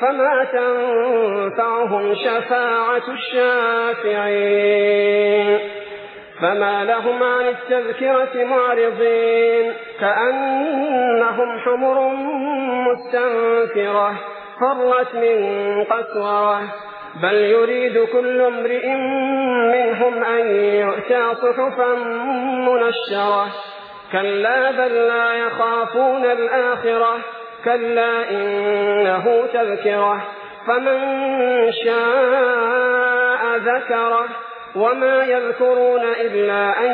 فما تنفعهم شفاعة الشافعين. فما لهم عن التذكرة معرضين كأنهم حمر مستنفرة فرت من قسورة بل يريد كل امرئ منهم أن يؤتى صحفا منشرة كلا بل لا يخافون الآخرة كلا إنه تذكرة فمن شاء ذكره وما يذكرون إلا أن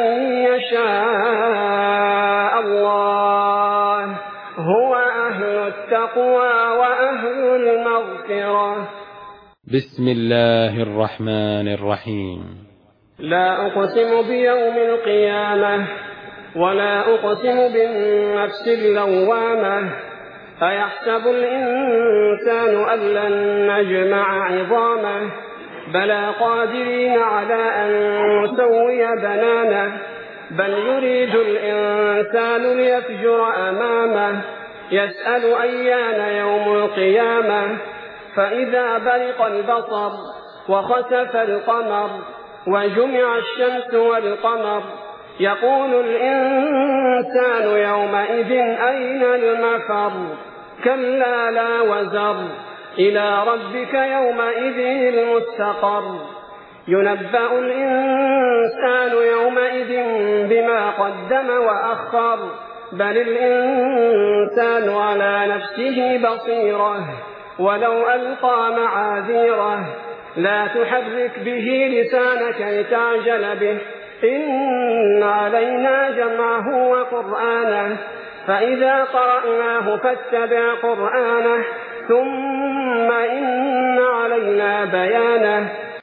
يشاء الله هو أهل التقوى وأهل المغفرة. بسم الله الرحمن الرحيم. لا أقسم بيوم القيامة ولا أقسم بالنفس اللوامة أيحسب الإنسان أن لن نجمع عظامه بلى قادرين على أن نسوي بنانه بل يريد الإنسان ليفجر أمامه يسأل أيان يوم القيامة فإذا برق البصر وخسف القمر وجمع الشمس والقمر يقول الإنسان يومئذ أين المفر كلا لا وزر إلى ربك يومئذ المستقر ينبأ الإنسان يومئذ بما قدم وأخر بل الإنسان على نفسه بصيرة ولو ألقى معاذيره لا تحرك به لسانك لتعجل به إن علينا جمعه وقرآنه فإذا قرأناه فاتبع قرآنه ثم إن علينا بيانه